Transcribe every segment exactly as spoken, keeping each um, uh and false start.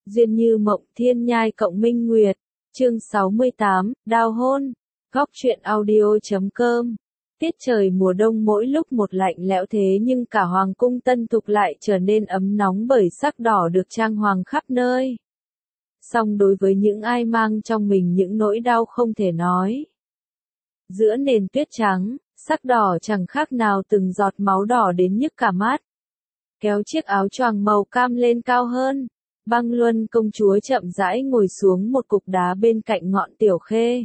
Duyên như mộng thiên nhai cộng minh nguyệt. Chương sáu mươi tám, đào hôn. Góc truyện audio chấm com. Tiết trời mùa đông mỗi lúc một lạnh lẽo thế nhưng cả hoàng cung Tân Thục lại trở nên ấm nóng bởi sắc đỏ được trang hoàng khắp nơi. Song đối với những ai mang trong mình những nỗi đau không thể nói. Giữa nền tuyết trắng, sắc đỏ chẳng khác nào từng giọt máu đỏ đến nhức cả mắt. Kéo chiếc áo choàng màu cam lên cao hơn, Băng Luân công chúa chậm rãi ngồi xuống một cục đá bên cạnh ngọn tiểu khê.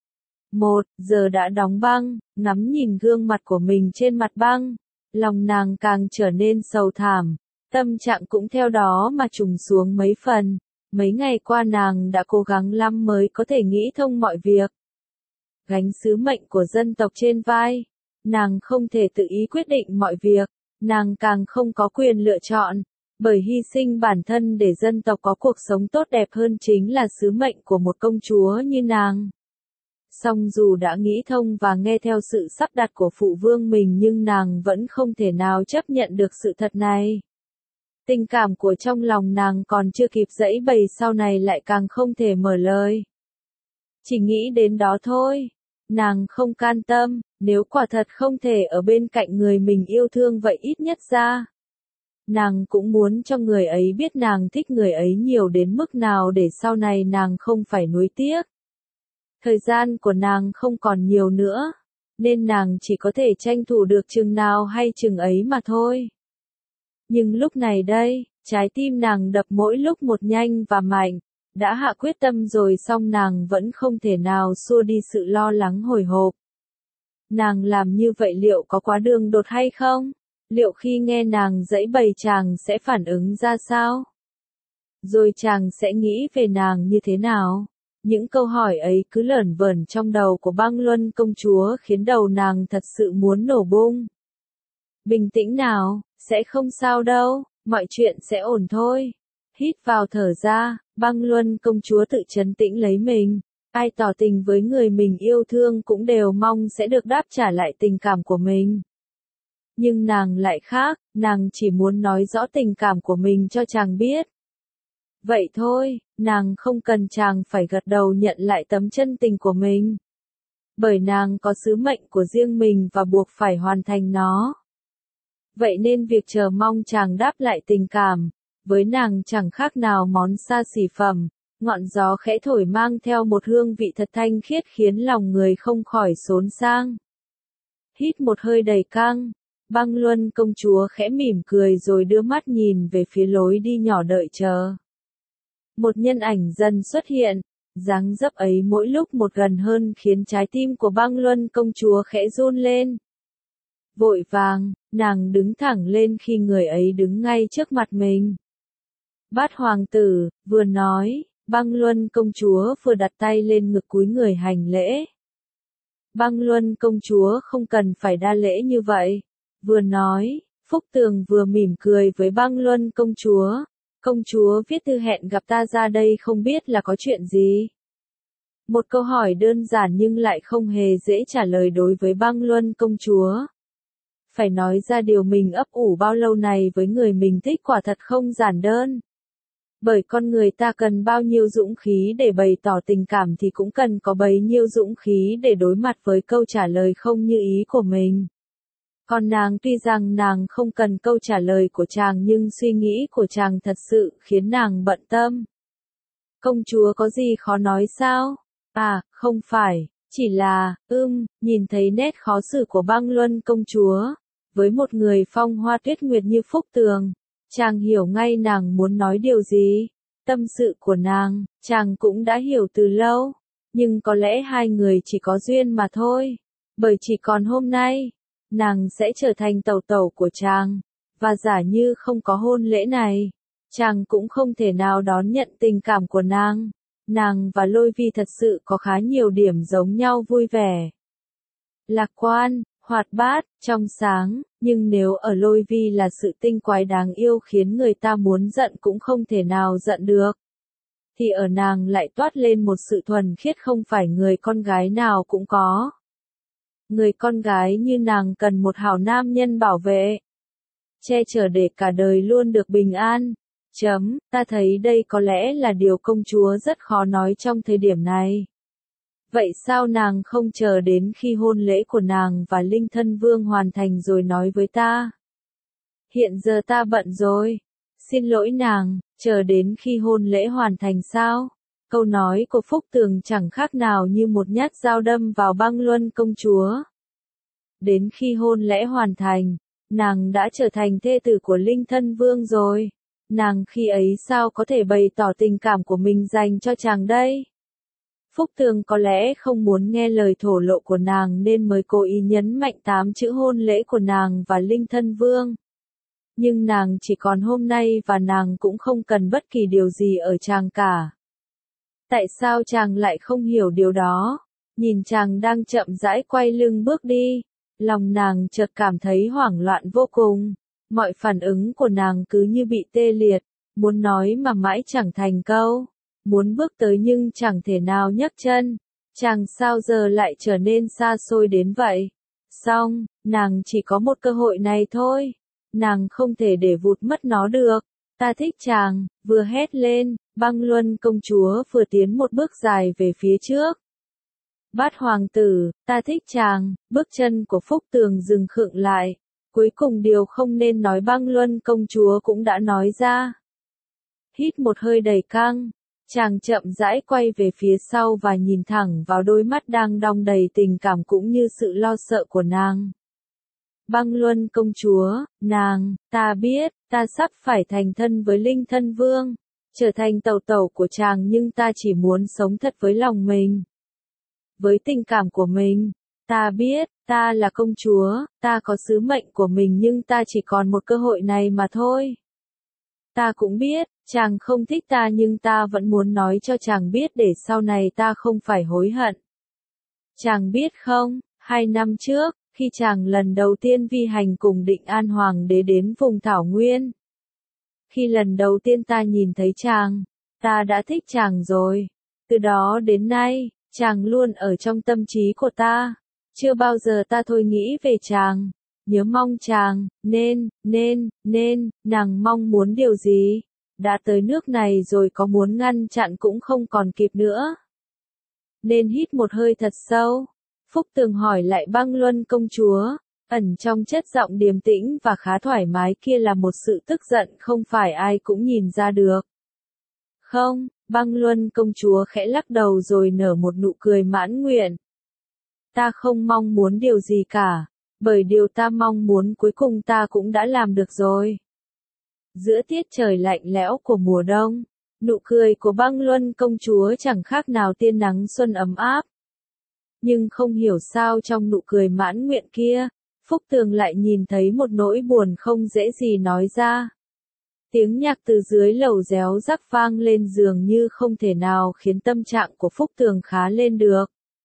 Một giờ đã đóng băng, ngắm nhìn gương mặt của mình trên mặt băng, lòng nàng càng trở nên sầu thảm, tâm trạng cũng theo đó mà trùng xuống mấy phần. Mấy ngày qua nàng đã cố gắng lắm mới có thể nghĩ thông mọi việc. Gánh sứ mệnh của dân tộc trên vai, nàng không thể tự ý quyết định mọi việc, nàng càng không có quyền lựa chọn, bởi hy sinh bản thân để dân tộc có cuộc sống tốt đẹp hơn chính là sứ mệnh của một công chúa như nàng. Song dù đã nghĩ thông và nghe theo sự sắp đặt của phụ vương mình nhưng nàng vẫn không thể nào chấp nhận được sự thật này. Tình cảm của trong lòng nàng còn chưa kịp giãy bày sau này lại càng không thể mở lời. Chỉ nghĩ đến đó thôi, nàng không can tâm, nếu quả thật không thể ở bên cạnh người mình yêu thương vậy ít nhất ra. Nàng cũng muốn cho người ấy biết nàng thích người ấy nhiều đến mức nào để sau này nàng không phải nuối tiếc. Thời gian của nàng không còn nhiều nữa, nên nàng chỉ có thể tranh thủ được chừng nào hay chừng ấy mà thôi. Nhưng lúc này đây, trái tim nàng đập mỗi lúc một nhanh và mạnh, đã hạ quyết tâm rồi song nàng vẫn không thể nào xua đi sự lo lắng hồi hộp. Nàng làm như vậy liệu có quá đường đột hay không? Liệu khi nghe nàng giãy bày chàng sẽ phản ứng ra sao? Rồi chàng sẽ nghĩ về nàng như thế nào? Những câu hỏi ấy cứ lởn vởn trong đầu của Băng Luân công chúa khiến đầu nàng thật sự muốn nổ bung. Bình tĩnh nào, sẽ không sao đâu, mọi chuyện sẽ ổn thôi. Hít vào thở ra, Băng Luân công chúa tự trấn tĩnh lấy mình. Ai tỏ tình với người mình yêu thương cũng đều mong sẽ được đáp trả lại tình cảm của mình. Nhưng nàng lại khác, nàng chỉ muốn nói rõ tình cảm của mình cho chàng biết. Vậy thôi, nàng không cần chàng phải gật đầu nhận lại tấm chân tình của mình. Bởi nàng có sứ mệnh của riêng mình và buộc phải hoàn thành nó. Vậy nên việc chờ mong chàng đáp lại tình cảm, với nàng chẳng khác nào món xa xỉ phẩm, ngọn gió khẽ thổi mang theo một hương vị thật thanh khiết khiến lòng người không khỏi xốn sang. Hít một hơi đầy căng, Băng Luân công chúa khẽ mỉm cười rồi đưa mắt nhìn về phía lối đi nhỏ đợi chờ. Một nhân ảnh dần xuất hiện, dáng dấp ấy mỗi lúc một gần hơn khiến trái tim của Băng Luân công chúa khẽ run lên. Vội vàng, nàng đứng thẳng lên khi người ấy đứng ngay trước mặt mình. Bát hoàng tử, vừa nói, Băng Luân công chúa vừa đặt tay lên ngực cúi người hành lễ. Băng Luân công chúa không cần phải đa lễ như vậy. Vừa nói, Phúc Tường vừa mỉm cười với Băng Luân công chúa. Công chúa viết thư hẹn gặp ta ra đây không biết là có chuyện gì? Một câu hỏi đơn giản nhưng lại không hề dễ trả lời đối với Băng Luân công chúa. Phải nói ra điều mình ấp ủ bao lâu này với người mình thích quả thật không giản đơn. Bởi con người ta cần bao nhiêu dũng khí để bày tỏ tình cảm thì cũng cần có bấy nhiêu dũng khí để đối mặt với câu trả lời không như ý của mình. Còn nàng tuy rằng nàng không cần câu trả lời của chàng nhưng suy nghĩ của chàng thật sự khiến nàng bận tâm. Công chúa có gì khó nói sao? À, không phải, chỉ là, ưm, nhìn thấy nét khó xử của Băng Luân công chúa. Với một người phong hoa tuyết nguyệt như Phúc Tường, chàng hiểu ngay nàng muốn nói điều gì. Tâm sự của nàng, chàng cũng đã hiểu từ lâu. Nhưng có lẽ hai người chỉ có duyên mà thôi. Bởi chỉ còn hôm nay, nàng sẽ trở thành tẩu tẩu của chàng. Và giả như không có hôn lễ này, chàng cũng không thể nào đón nhận tình cảm của nàng. Nàng và Lôi Vi thật sự có khá nhiều điểm giống nhau vui vẻ. Lạc quan, hoạt bát, trong sáng, nhưng nếu ở Lôi Vi là sự tinh quái đáng yêu khiến người ta muốn giận cũng không thể nào giận được. Thì ở nàng lại toát lên một sự thuần khiết không phải người con gái nào cũng có. Người con gái như nàng cần một hảo nam nhân bảo vệ, che chở để cả đời luôn được bình an. Chấm, ta thấy đây có lẽ là điều công chúa rất khó nói trong thời điểm này. Vậy sao nàng không chờ đến khi hôn lễ của nàng và Linh Thân Vương hoàn thành rồi nói với ta? Hiện giờ ta bận rồi. Xin lỗi nàng, chờ đến khi hôn lễ hoàn thành sao? Câu nói của Phúc Tường chẳng khác nào như một nhát dao đâm vào Băng Luân công chúa. Đến khi hôn lễ hoàn thành, nàng đã trở thành thê tử của Linh Thân Vương rồi. Nàng khi ấy sao có thể bày tỏ tình cảm của mình dành cho chàng đây? Phúc Tường có lẽ không muốn nghe lời thổ lộ của nàng nên mới cố ý nhấn mạnh tám chữ hôn lễ của nàng và Linh Thân Vương. Nhưng nàng chỉ còn hôm nay và nàng cũng không cần bất kỳ điều gì ở chàng cả. Tại sao chàng lại không hiểu điều đó? Nhìn chàng đang chậm rãi quay lưng bước đi, lòng nàng chợt cảm thấy hoảng loạn vô cùng. Mọi phản ứng của nàng cứ như bị tê liệt, muốn nói mà mãi chẳng thành câu, muốn bước tới nhưng chẳng thể nào nhấc chân. Chàng sao giờ lại trở nên xa xôi đến vậy? Xong, nàng chỉ có một cơ hội này thôi. Nàng không thể để vụt mất nó được. Ta thích chàng, vừa hét lên, Băng Luân công chúa vừa tiến một bước dài về phía trước. Bát hoàng tử, ta thích chàng, bước chân của Phúc Tường dừng khựng lại. Cuối cùng điều không nên nói Băng Luân công chúa cũng đã nói ra. Hít một hơi đầy căng, chàng chậm rãi quay về phía sau và nhìn thẳng vào đôi mắt đang đong đầy tình cảm cũng như sự lo sợ của nàng. Băng Luân công chúa, nàng, ta biết, ta sắp phải thành thân với Linh Thân Vương, trở thành tẩu tẩu của chàng nhưng ta chỉ muốn sống thật với lòng mình. Với tình cảm của mình, ta biết, ta là công chúa, ta có sứ mệnh của mình nhưng ta chỉ còn một cơ hội này mà thôi. Ta cũng biết, chàng không thích ta nhưng ta vẫn muốn nói cho chàng biết để sau này ta không phải hối hận. Chàng biết không, hai năm trước, khi chàng lần đầu tiên vi hành cùng Định An Hoàng đế đến vùng Thảo Nguyên. Khi lần đầu tiên ta nhìn thấy chàng, ta đã thích chàng rồi. Từ đó đến nay, chàng luôn ở trong tâm trí của ta. Chưa bao giờ ta thôi nghĩ về chàng, nhớ mong chàng, nên, nên, nên, nàng mong muốn điều gì? Đã tới nước này rồi có muốn ngăn chặn cũng không còn kịp nữa. Nên hít một hơi thật sâu. Phúc Tường hỏi lại Băng Luân công chúa, ẩn trong chất giọng điềm tĩnh và khá thoải mái kia là một sự tức giận không phải ai cũng nhìn ra được. Không, Băng Luân công chúa khẽ lắc đầu rồi nở một nụ cười mãn nguyện. Ta không mong muốn điều gì cả, bởi điều ta mong muốn cuối cùng ta cũng đã làm được rồi. Giữa tiết trời lạnh lẽo của mùa đông, nụ cười của Băng Luân công chúa chẳng khác nào tia nắng xuân ấm áp. Nhưng không hiểu sao trong nụ cười mãn nguyện kia, Phúc Tường lại nhìn thấy một nỗi buồn không dễ gì nói ra. Tiếng nhạc từ dưới lầu réo rắc vang lên dường như không thể nào khiến tâm trạng của Phúc Tường khá lên được.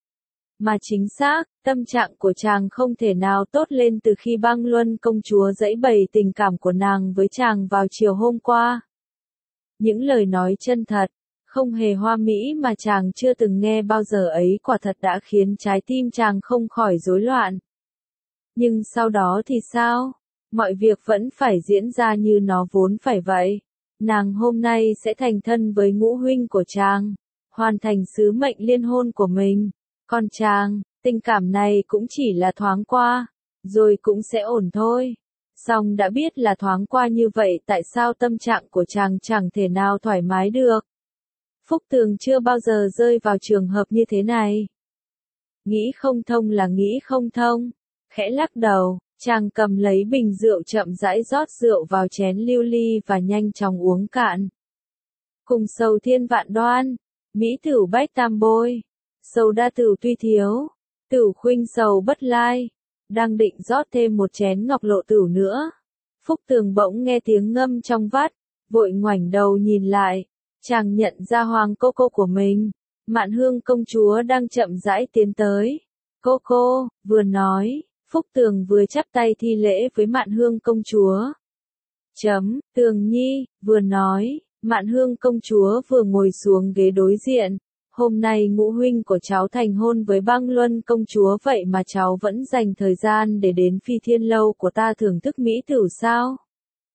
Mà chính xác, tâm trạng của chàng không thể nào tốt lên từ khi Băng Luân công chúa giãy bày tình cảm của nàng với chàng vào chiều hôm qua. Những lời nói chân thật, không hề hoa mỹ mà chàng chưa từng nghe bao giờ ấy quả thật đã khiến trái tim chàng không khỏi rối loạn. Nhưng sau đó thì sao? Mọi việc vẫn phải diễn ra như nó vốn phải vậy. Nàng hôm nay sẽ thành thân với ngũ huynh của chàng, hoàn thành sứ mệnh liên hôn của mình. Còn chàng, tình cảm này cũng chỉ là thoáng qua, rồi cũng sẽ ổn thôi. Song đã biết là thoáng qua như vậy tại sao tâm trạng của chàng chẳng thể nào thoải mái được. Phúc Tường chưa bao giờ rơi vào trường hợp như thế này. Nghĩ không thông là nghĩ không thông. Khẽ lắc đầu, chàng cầm lấy bình rượu chậm rãi rót rượu vào chén lưu ly và nhanh chóng uống cạn. Cùng sầu thiên vạn đoan, mỹ tửu bách tam bôi, sầu đa tửu tuy thiếu, tửu khuynh sầu bất lai. Đang định rót thêm một chén ngọc lộ tửu nữa. Phúc Tường bỗng nghe tiếng ngâm trong vắt, vội ngoảnh đầu nhìn lại. Chàng nhận ra hoàng cô cô của mình, Mạn Hương công chúa đang chậm rãi tiến tới. Cô cô, vừa nói, Phúc Tường vừa chắp tay thi lễ với Mạn Hương công chúa. Chấm, Tường Nhi, vừa nói, Mạn Hương công chúa vừa ngồi xuống ghế đối diện. Hôm nay ngũ huynh của cháu thành hôn với Băng Luân công chúa vậy mà cháu vẫn dành thời gian để đến Phi Thiên Lâu của ta thưởng thức mỹ tửu sao?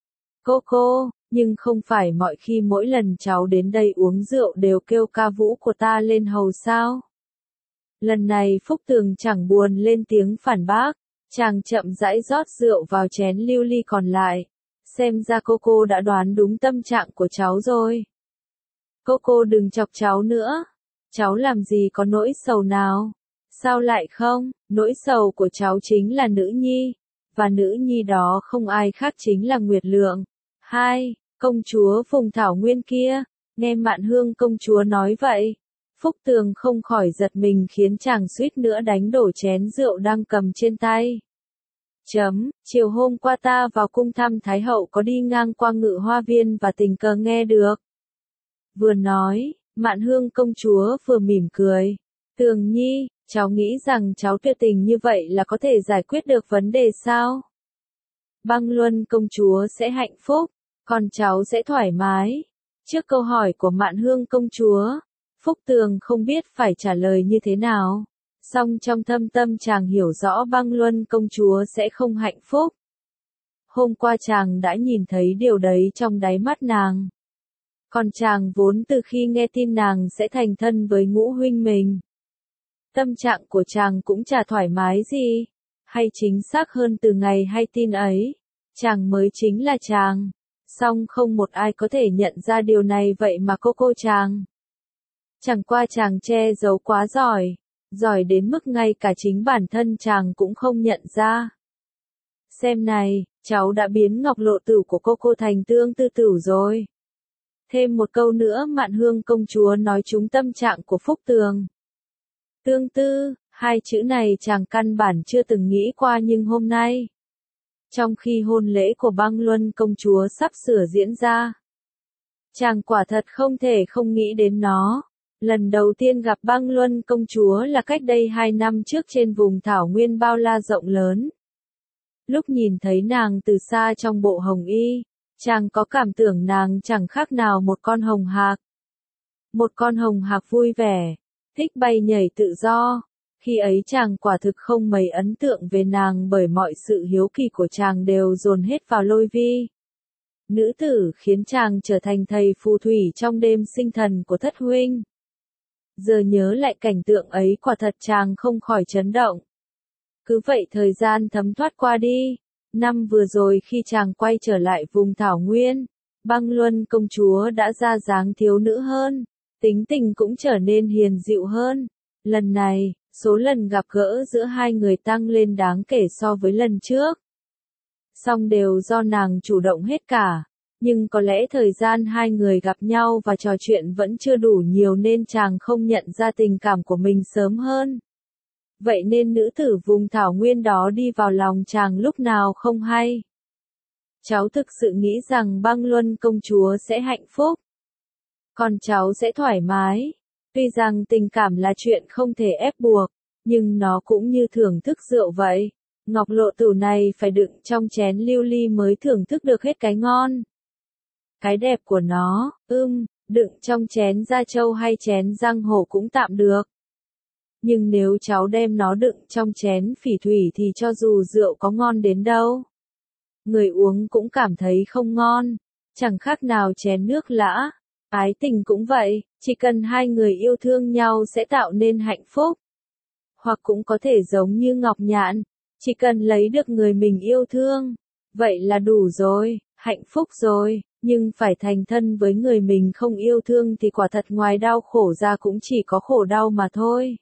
Cô cô, nhưng không phải mọi khi mỗi lần cháu đến đây uống rượu đều kêu ca vũ của ta lên hầu sao? Lần này Phúc Tường chẳng buồn lên tiếng phản bác, chàng chậm rãi rót rượu vào chén lưu ly còn lại. Xem ra cô cô đã đoán đúng tâm trạng của cháu rồi. Cô cô đừng chọc cháu nữa. Cháu làm gì có nỗi sầu nào? Sao lại không? Nỗi sầu của cháu chính là nữ nhi. Và nữ nhi đó không ai khác chính là Nguyệt Lượng. Hai, công chúa Phùng Thảo Nguyên kia. Nghe Mạn Hương công chúa nói vậy. Phúc Tường không khỏi giật mình khiến chàng suýt nữa đánh đổ chén rượu đang cầm trên tay. Chấm, chiều hôm qua ta vào cung thăm Thái hậu có đi ngang qua Ngự Hoa Viên và tình cờ nghe được. Vừa nói, Mạn Hương công chúa vừa mỉm cười. Tường Nhi, cháu nghĩ rằng cháu tuyệt tình như vậy là có thể giải quyết được vấn đề sao? Băng Luân công chúa sẽ hạnh phúc, còn cháu sẽ thoải mái. Trước câu hỏi của Mạn Hương công chúa, Phúc Tường không biết phải trả lời như thế nào. Song trong thâm tâm chàng hiểu rõ Băng Luân công chúa sẽ không hạnh phúc. Hôm qua chàng đã nhìn thấy điều đấy trong đáy mắt nàng. Còn chàng vốn từ khi nghe tin nàng sẽ thành thân với Ngũ huynh mình. Tâm trạng của chàng cũng chả thoải mái gì. Hay chính xác hơn từ ngày hay tin ấy, chàng mới chính là chàng. Song không một ai có thể nhận ra điều này vậy mà cô cô chàng. Chẳng qua chàng che giấu quá giỏi. Giỏi đến mức ngay cả chính bản thân chàng cũng không nhận ra. Xem này, cháu đã biến ngọc lộ tử của cô cô thành tương tư tử rồi. Thêm một câu nữa Mạn Hương công chúa nói trúng tâm trạng của Phúc Tường. Tương tư, hai chữ này chàng căn bản chưa từng nghĩ qua nhưng hôm nay. Trong khi hôn lễ của Băng Luân công chúa sắp sửa diễn ra. Chàng quả thật không thể không nghĩ đến nó. Lần đầu tiên gặp Băng Luân công chúa là cách đây hai năm trước trên vùng thảo nguyên bao la rộng lớn. Lúc nhìn thấy nàng từ xa trong bộ hồng y, chàng có cảm tưởng nàng chẳng khác nào một con hồng hạc. Một con hồng hạc vui vẻ, thích bay nhảy tự do. Khi ấy chàng quả thực không mấy ấn tượng về nàng bởi mọi sự hiếu kỳ của chàng đều dồn hết vào Lôi Vi. Nữ tử khiến chàng trở thành thầy phù thủy trong đêm sinh thần của thất huynh. Giờ nhớ lại cảnh tượng ấy quả thật chàng không khỏi chấn động. Cứ vậy thời gian thấm thoát qua đi. Năm vừa rồi khi chàng quay trở lại vùng thảo nguyên, Băng Luân công chúa đã ra dáng thiếu nữ hơn, tính tình cũng trở nên hiền dịu hơn. Lần này, số lần gặp gỡ giữa hai người tăng lên đáng kể so với lần trước. Song đều do nàng chủ động hết cả. Nhưng có lẽ thời gian hai người gặp nhau và trò chuyện vẫn chưa đủ nhiều nên chàng không nhận ra tình cảm của mình sớm hơn. Vậy nên nữ tử vùng thảo nguyên đó đi vào lòng chàng lúc nào không hay. Cháu thực sự nghĩ rằng Băng Luân công chúa sẽ hạnh phúc. Còn cháu sẽ thoải mái. Tuy rằng tình cảm là chuyện không thể ép buộc, nhưng nó cũng như thưởng thức rượu vậy. Ngọc lộ tử này phải đựng trong chén lưu ly mới thưởng thức được hết cái ngon. Cái đẹp của nó, ưm, đựng trong chén da trâu hay chén răng hổ cũng tạm được. Nhưng nếu cháu đem nó đựng trong chén phỉ thủy thì cho dù rượu có ngon đến đâu, người uống cũng cảm thấy không ngon, chẳng khác nào chén nước lã. Ái tình cũng vậy, chỉ cần hai người yêu thương nhau sẽ tạo nên hạnh phúc. Hoặc cũng có thể giống như Ngọc Nhạn, chỉ cần lấy được người mình yêu thương, vậy là đủ rồi, hạnh phúc rồi. Nhưng phải thành thân với người mình không yêu thương thì quả thật ngoài đau khổ ra cũng chỉ có khổ đau mà thôi.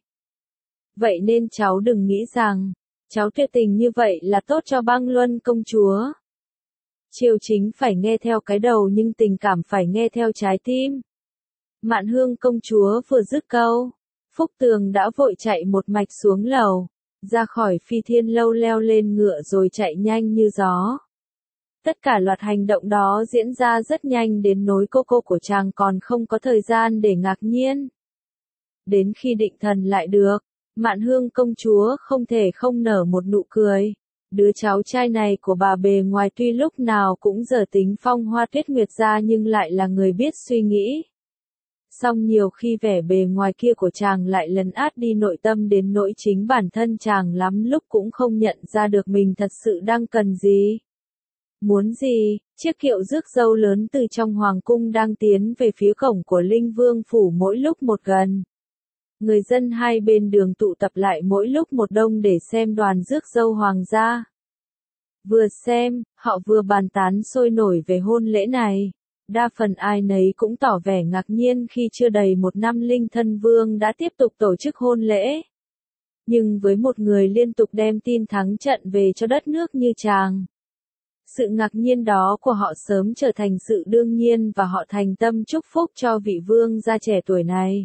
Vậy nên cháu đừng nghĩ rằng, cháu tuyệt tình như vậy là tốt cho Băng Luân công chúa. Triều chính phải nghe theo cái đầu nhưng tình cảm phải nghe theo trái tim. Mạn Hương công chúa vừa dứt câu, Phúc Tường đã vội chạy một mạch xuống lầu, ra khỏi Phi Thiên Lâu leo lên ngựa rồi chạy nhanh như gió. Tất cả loạt hành động đó diễn ra rất nhanh đến nỗi cô cô của chàng còn không có thời gian để ngạc nhiên. Đến khi định thần lại được, Mạn Hương công chúa không thể không nở một nụ cười. Đứa cháu trai này của bà bề ngoài tuy lúc nào cũng dở tính phong hoa tuyết nguyệt ra nhưng lại là người biết suy nghĩ. Song nhiều khi vẻ bề ngoài kia của chàng lại lấn át đi nội tâm đến nỗi chính bản thân chàng lắm lúc cũng không nhận ra được mình thật sự đang cần gì. Muốn gì? Chiếc kiệu rước dâu lớn từ trong hoàng cung đang tiến về phía cổng của Linh Vương phủ mỗi lúc một gần. Người dân hai bên đường tụ tập lại mỗi lúc một đông để xem đoàn rước dâu hoàng gia. Vừa xem, họ vừa bàn tán sôi nổi về hôn lễ này. Đa phần ai nấy cũng tỏ vẻ ngạc nhiên khi chưa đầy một năm Linh Thân Vương đã tiếp tục tổ chức hôn lễ. Nhưng với một người liên tục đem tin thắng trận về cho đất nước như chàng, sự ngạc nhiên đó của họ sớm trở thành sự đương nhiên và họ thành tâm chúc phúc cho vị vương gia trẻ tuổi này.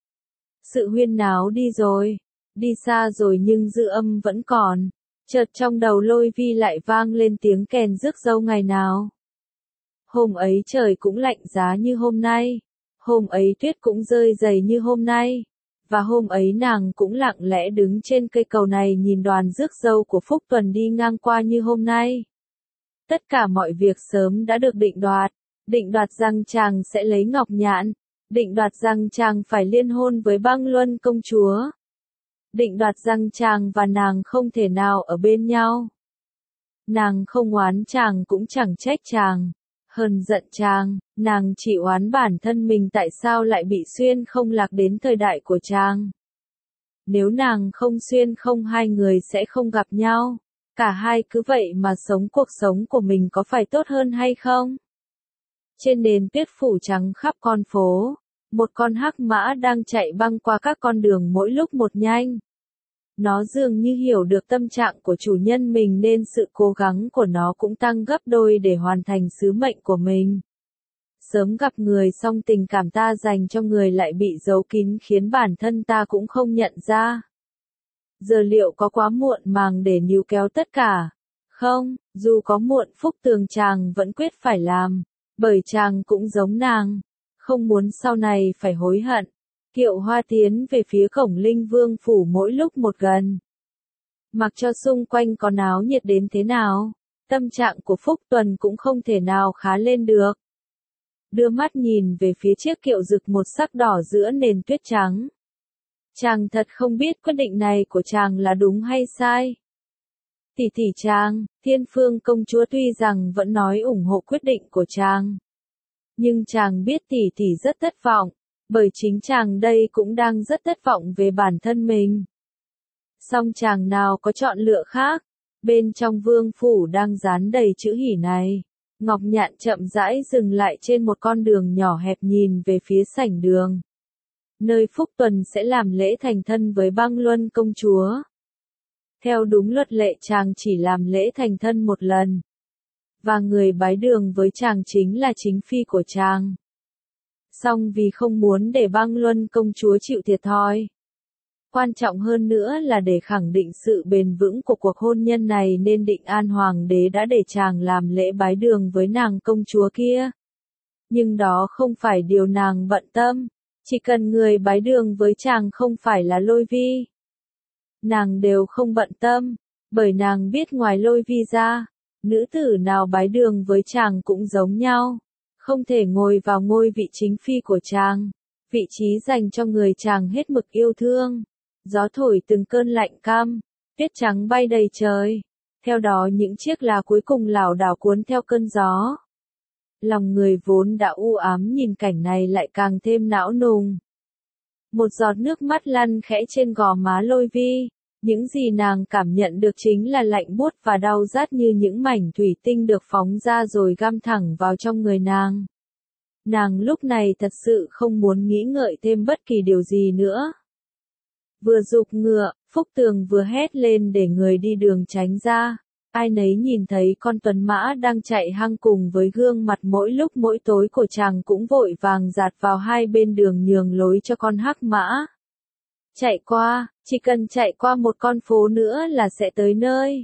Sự huyên náo đi rồi, đi xa rồi nhưng dư âm vẫn còn. Chợt trong đầu Lôi Vi lại vang lên tiếng kèn rước dâu ngày nào. Hôm ấy trời cũng lạnh giá như hôm nay, hôm ấy tuyết cũng rơi dày như hôm nay, và hôm ấy nàng cũng lặng lẽ đứng trên cây cầu này nhìn đoàn rước dâu của Phúc Tuần đi ngang qua như hôm nay. Tất cả mọi việc sớm đã được định đoạt, định đoạt rằng chàng sẽ lấy Ngọc Nhạn, định đoạt rằng chàng phải liên hôn với Băng Luân công chúa, định đoạt rằng chàng và nàng không thể nào ở bên nhau. Nàng không oán chàng cũng chẳng trách chàng, hờn giận chàng, nàng chỉ oán bản thân mình tại sao lại bị xuyên không lạc đến thời đại của chàng. Nếu nàng không xuyên không hai người sẽ không gặp nhau, cả hai cứ vậy mà sống cuộc sống của mình có phải tốt hơn hay không? Trên nền tuyết phủ trắng khắp con phố, một con hắc mã đang chạy băng qua các con đường mỗi lúc một nhanh. Nó dường như hiểu được tâm trạng của chủ nhân mình nên sự cố gắng của nó cũng tăng gấp đôi để hoàn thành sứ mệnh của mình. Sớm gặp người xong tình cảm ta dành cho người lại bị giấu kín khiến bản thân ta cũng không nhận ra. Giờ liệu có quá muộn màng để níu kéo tất cả? Không, dù có muộn Phúc Tường chàng vẫn quyết phải làm, bởi chàng cũng giống nàng, không muốn sau này phải hối hận. Kiệu hoa tiến về phía cổng Linh Vương phủ mỗi lúc một gần. Mặc cho xung quanh có náo nhiệt đến thế nào, tâm trạng của Phúc Tuần cũng không thể nào khá lên được. Đưa mắt nhìn về phía chiếc kiệu rực một sắc đỏ giữa nền tuyết trắng. Chàng thật không biết quyết định này của chàng là đúng hay sai. Tỷ tỷ chàng, Thiên Phương công chúa tuy rằng vẫn nói ủng hộ quyết định của chàng, nhưng chàng biết tỷ tỷ rất thất vọng, bởi chính chàng đây cũng đang rất thất vọng về bản thân mình. Song chàng nào có chọn lựa khác, bên trong vương phủ đang dán đầy chữ hỉ này. Ngọc Nhạn chậm rãi dừng lại trên một con đường nhỏ hẹp nhìn về phía sảnh đường, nơi Phúc Tuần sẽ làm lễ thành thân với Băng Luân công chúa. Theo đúng luật lệ chàng chỉ làm lễ thành thân một lần, và người bái đường với chàng chính là chính phi của chàng. Song vì không muốn để Băng Luân công chúa chịu thiệt thòi, quan trọng hơn nữa là để khẳng định sự bền vững của cuộc hôn nhân này nên Định An Hoàng đế đã để chàng làm lễ bái đường với nàng công chúa kia. Nhưng đó không phải điều nàng bận tâm, chỉ cần người bái đường với chàng không phải là Lôi Vi, nàng đều không bận tâm, bởi nàng biết ngoài Lôi Vi ra, nữ tử nào bái đường với chàng cũng giống nhau, không thể ngồi vào ngôi vị chính phi của chàng, vị trí dành cho người chàng hết mực yêu thương. Gió thổi từng cơn lạnh căm, tuyết trắng bay đầy trời, theo đó những chiếc lá cuối cùng lảo đảo cuốn theo cơn gió. Lòng người vốn đã u ám nhìn cảnh này lại càng thêm não nùng. Một giọt nước mắt lăn khẽ trên gò má Lôi Vi, những gì nàng cảm nhận được chính là lạnh buốt và đau rát như những mảnh thủy tinh được phóng ra rồi găm thẳng vào trong người nàng. Nàng lúc này thật sự không muốn nghĩ ngợi thêm bất kỳ điều gì nữa. Vừa giục ngựa, Phúc Tường vừa hét lên để người đi đường tránh ra. Ai nấy nhìn thấy con tuấn mã đang chạy hăng cùng với gương mặt mỗi lúc mỗi tối của chàng cũng vội vàng dạt vào hai bên đường nhường lối cho con hắc mã. Chạy qua, chỉ cần chạy qua một con phố nữa là sẽ tới nơi.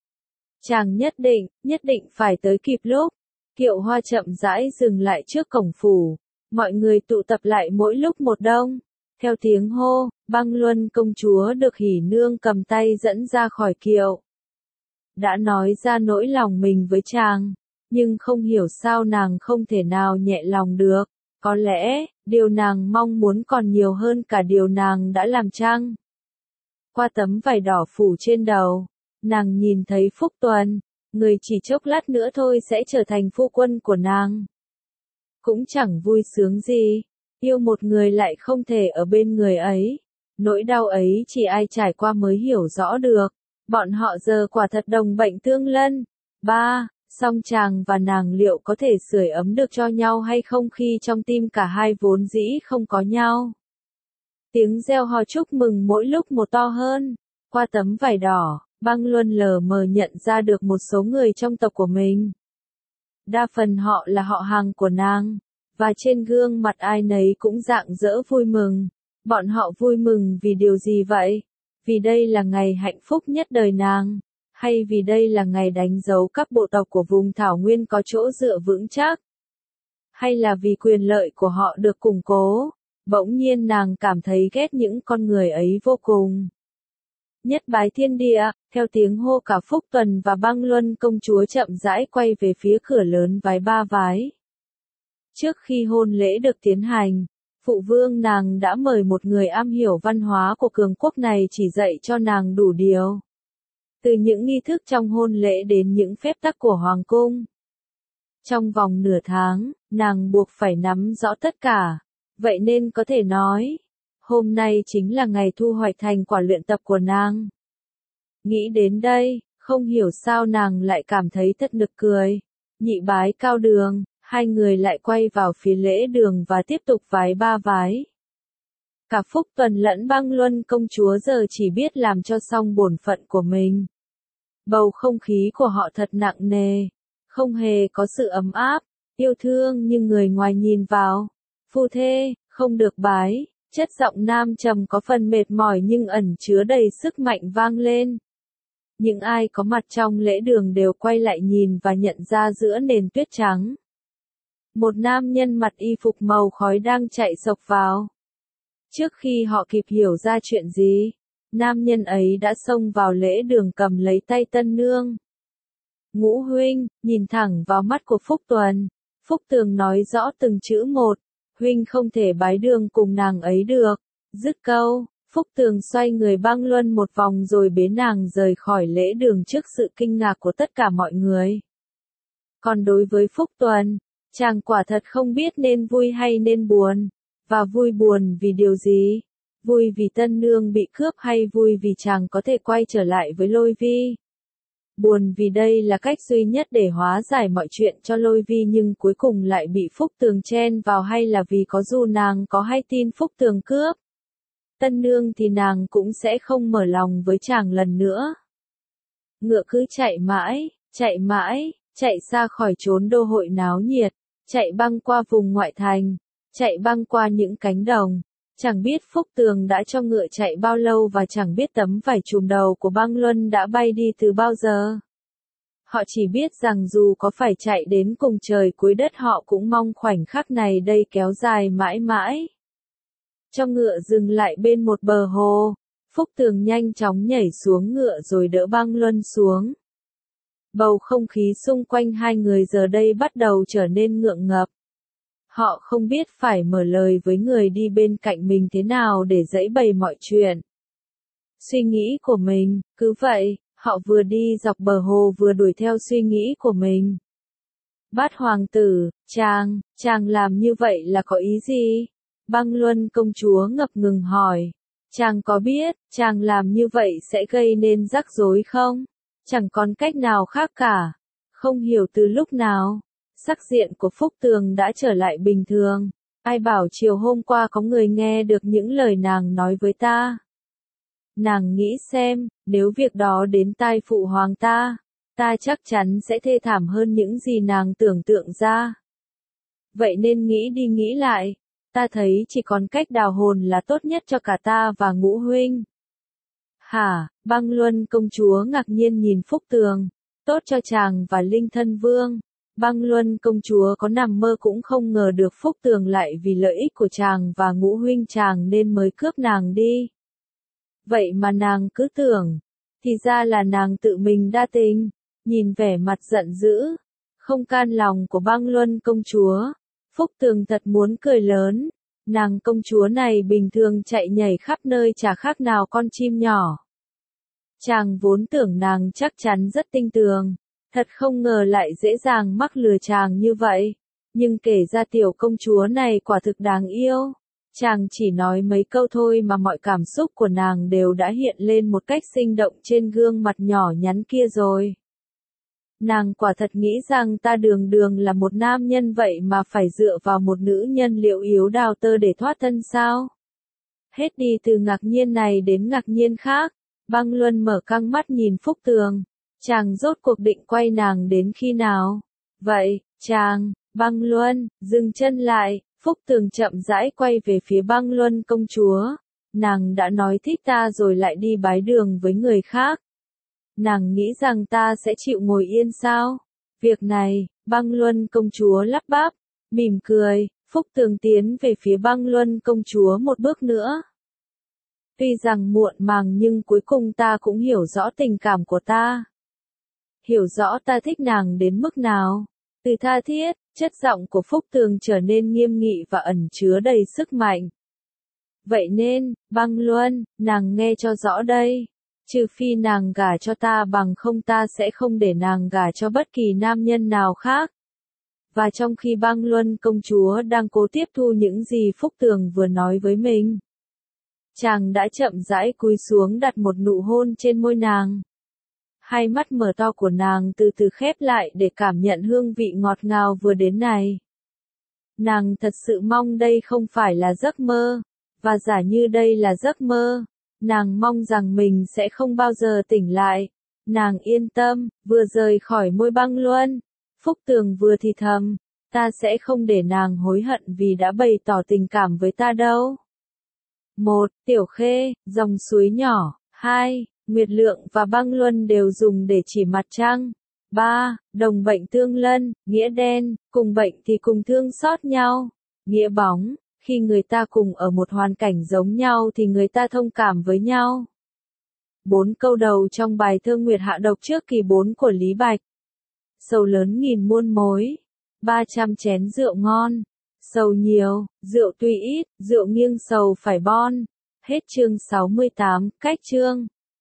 Chàng nhất định, nhất định phải tới kịp lúc. Kiệu hoa chậm rãi dừng lại trước cổng phủ. Mọi người tụ tập lại mỗi lúc một đông. Theo tiếng hô, Băng Luân công chúa được hỉ nương cầm tay dẫn ra khỏi kiệu. Đã nói ra nỗi lòng mình với chàng, nhưng không hiểu sao nàng không thể nào nhẹ lòng được. Có lẽ, điều nàng mong muốn còn nhiều hơn cả điều nàng đã làm chăng? Qua tấm vải đỏ phủ trên đầu, nàng nhìn thấy Phúc Tuần, người chỉ chốc lát nữa thôi sẽ trở thành phu quân của nàng. Cũng chẳng vui sướng gì, yêu một người lại không thể ở bên người ấy. Nỗi đau ấy chỉ ai trải qua mới hiểu rõ được. Bọn họ giờ quả thật đồng bệnh tương lân. ba. Song chàng và nàng liệu có thể sưởi ấm được cho nhau hay không khi trong tim cả hai vốn dĩ không có nhau? Tiếng reo hò chúc mừng mỗi lúc một to hơn. Qua tấm vải đỏ, Băng Luân lờ mờ nhận ra được một số người trong tộc của mình. Đa phần họ là họ hàng của nàng, và trên gương mặt ai nấy cũng rạng rỡ vui mừng. Bọn họ vui mừng vì điều gì vậy? Vì đây là ngày hạnh phúc nhất đời nàng, hay vì đây là ngày đánh dấu các bộ tộc của vùng Thảo Nguyên có chỗ dựa vững chắc? Hay là vì quyền lợi của họ được củng cố? Bỗng nhiên nàng cảm thấy ghét những con người ấy vô cùng. Nhất bái thiên địa, theo tiếng hô cả Phúc Tuần và Băng Luân công chúa chậm rãi quay về phía cửa lớn vái ba vái. Trước khi hôn lễ được tiến hành, phụ vương nàng đã mời một người am hiểu văn hóa của cường quốc này chỉ dạy cho nàng đủ điều. Từ những nghi thức trong hôn lễ đến những phép tắc của hoàng cung. Trong vòng nửa tháng, nàng buộc phải nắm rõ tất cả, vậy nên có thể nói, hôm nay chính là ngày thu hoạch thành quả luyện tập của nàng. Nghĩ đến đây, không hiểu sao nàng lại cảm thấy thật nực cười. Nhị bái cao đường, hai người lại quay vào phía lễ đường và tiếp tục vái ba vái. Cả Phúc Tuần lẫn Băng Luân công chúa giờ chỉ biết làm cho xong bổn phận của mình. Bầu không khí của họ thật nặng nề, không hề có sự ấm áp, yêu thương như người ngoài nhìn vào. Phu thê, không được bái, chất giọng nam trầm có phần mệt mỏi nhưng ẩn chứa đầy sức mạnh vang lên. Những ai có mặt trong lễ đường đều quay lại nhìn và nhận ra giữa nền tuyết trắng. Một nam nhân mặc y phục màu khói đang chạy xộc vào. Trước khi họ kịp hiểu ra chuyện gì, nam nhân ấy đã xông vào lễ đường cầm lấy tay tân nương. Ngũ huynh, nhìn thẳng vào mắt của Phúc Tuần, Phúc Tường nói rõ từng chữ một, huynh không thể bái đường cùng nàng ấy được. Dứt câu, Phúc Tường xoay người Băng Luân một vòng rồi bế nàng rời khỏi lễ đường trước sự kinh ngạc của tất cả mọi người. Còn đối với Phúc Tuần, chàng quả thật không biết nên vui hay nên buồn, và vui buồn vì điều gì? Vui vì tân nương bị cướp hay vui vì chàng có thể quay trở lại với Lôi Vi? Buồn vì đây là cách duy nhất để hóa giải mọi chuyện cho Lôi Vi nhưng cuối cùng lại bị Phúc Tường chen vào, hay là vì có dù nàng có hay tin Phúc Tường cướp tân nương thì nàng cũng sẽ không mở lòng với chàng lần nữa. Ngựa cứ chạy mãi, chạy mãi, chạy xa khỏi chốn đô hội náo nhiệt, chạy băng qua vùng ngoại thành, chạy băng qua những cánh đồng. Chẳng biết Phúc Tường đã cho ngựa chạy bao lâu và chẳng biết tấm vải trùm đầu của Băng Luân đã bay đi từ bao giờ. Họ chỉ biết rằng dù có phải chạy đến cùng trời cuối đất họ cũng mong khoảnh khắc này đây kéo dài mãi mãi. Cho ngựa dừng lại bên một bờ hồ, Phúc Tường nhanh chóng nhảy xuống ngựa rồi đỡ Băng Luân xuống. Bầu không khí xung quanh hai người giờ đây bắt đầu trở nên ngượng ngập. Họ không biết phải mở lời với người đi bên cạnh mình thế nào để giãy bày mọi chuyện. Suy nghĩ của mình, cứ vậy, họ vừa đi dọc bờ hồ vừa đuổi theo suy nghĩ của mình. Bát hoàng tử, chàng, chàng làm như vậy là có ý gì? Băng Luân công chúa ngập ngừng hỏi. Chàng có biết, chàng làm như vậy sẽ gây nên rắc rối không? Chẳng còn cách nào khác cả. Không hiểu từ lúc nào, sắc diện của Phúc Tường đã trở lại bình thường. Ai bảo chiều hôm qua có người nghe được những lời nàng nói với ta? Nàng nghĩ xem, nếu việc đó đến tai phụ hoàng ta, ta chắc chắn sẽ thê thảm hơn những gì nàng tưởng tượng ra. Vậy nên nghĩ đi nghĩ lại, ta thấy chỉ còn cách đào hồn là tốt nhất cho cả ta và Ngũ huynh. Hả? Băng Luân công chúa ngạc nhiên nhìn Phúc Tường. Tốt cho chàng và Linh Thân Vương. Băng Luân công chúa có nằm mơ cũng không ngờ được Phúc Tường lại vì lợi ích của chàng và Ngũ huynh chàng nên mới cướp nàng đi. Vậy mà nàng cứ tưởng, thì ra là nàng tự mình đa tình. Nhìn vẻ mặt giận dữ, không can lòng của Băng Luân công chúa, Phúc Tường thật muốn cười lớn. Nàng công chúa này bình thường chạy nhảy khắp nơi chả khác nào con chim nhỏ. Chàng vốn tưởng nàng chắc chắn rất tinh tường, Thật không ngờ lại dễ dàng mắc lừa chàng như vậy. Nhưng kể ra tiểu công chúa này quả thực đáng yêu. Chàng chỉ nói mấy câu thôi mà mọi cảm xúc của nàng đều đã hiện lên một cách sinh động trên gương mặt nhỏ nhắn kia rồi. Nàng quả thật nghĩ rằng ta đường đường là một nam nhân vậy mà phải dựa vào một nữ nhân liệu yếu đào tơ để thoát thân sao? Hết đi từ ngạc nhiên này đến ngạc nhiên khác, Băng Luân mở căng mắt nhìn Phúc Tường. Chàng rốt cuộc định quay nàng đến khi nào? Vậy, chàng, Băng Luân, dừng chân lại, Phúc Tường chậm rãi quay về phía Băng Luân công chúa. Nàng đã nói thích ta rồi lại đi bái đường với người khác. Nàng nghĩ rằng ta sẽ chịu ngồi yên sao? Việc này, Băng Luân công chúa lắp bắp, mỉm cười, Phúc Tường tiến về phía Băng Luân công chúa một bước nữa. Tuy rằng muộn màng nhưng cuối cùng ta cũng hiểu rõ tình cảm của ta. Hiểu rõ ta thích nàng đến mức nào. Từ tha thiết, chất giọng của Phúc Tường trở nên nghiêm nghị và ẩn chứa đầy sức mạnh. Vậy nên, Băng Luân, nàng nghe cho rõ đây. Trừ phi nàng gả cho ta bằng không ta sẽ không để nàng gả cho bất kỳ nam nhân nào khác. Và trong khi Băng Luân công chúa đang cố tiếp thu những gì Phúc Tường vừa nói với mình, chàng đã chậm rãi cúi xuống đặt một nụ hôn trên môi nàng. Hai mắt mở to của nàng từ từ khép lại để cảm nhận hương vị ngọt ngào vừa đến này. Nàng thật sự mong đây không phải là giấc mơ, và giả như đây là giấc mơ, nàng mong rằng mình sẽ không bao giờ tỉnh lại. Nàng yên tâm, vừa rời khỏi môi Băng Luân, Phúc Tường vừa thì thầm, ta sẽ không để nàng hối hận vì đã bày tỏ tình cảm với ta đâu. Một, Tiểu Khê, dòng suối nhỏ. Hai, Nguyệt Lượng và Băng Luân đều dùng để chỉ mặt trăng. Ba, Đồng bệnh tương lân, nghĩa đen, cùng bệnh thì cùng thương xót nhau. Nghĩa bóng, khi người ta cùng ở một hoàn cảnh giống nhau thì người ta thông cảm với nhau. Bốn câu đầu trong bài thơ Nguyệt Hạ độc trước kỳ bốn của Lý Bạch. Sầu lớn nghìn muôn mối, ba trăm chén rượu ngon. Sầu nhiều, rượu tuy ít, rượu nghiêng sầu phải bon. Hết chương sáu mươi tám, cách chương.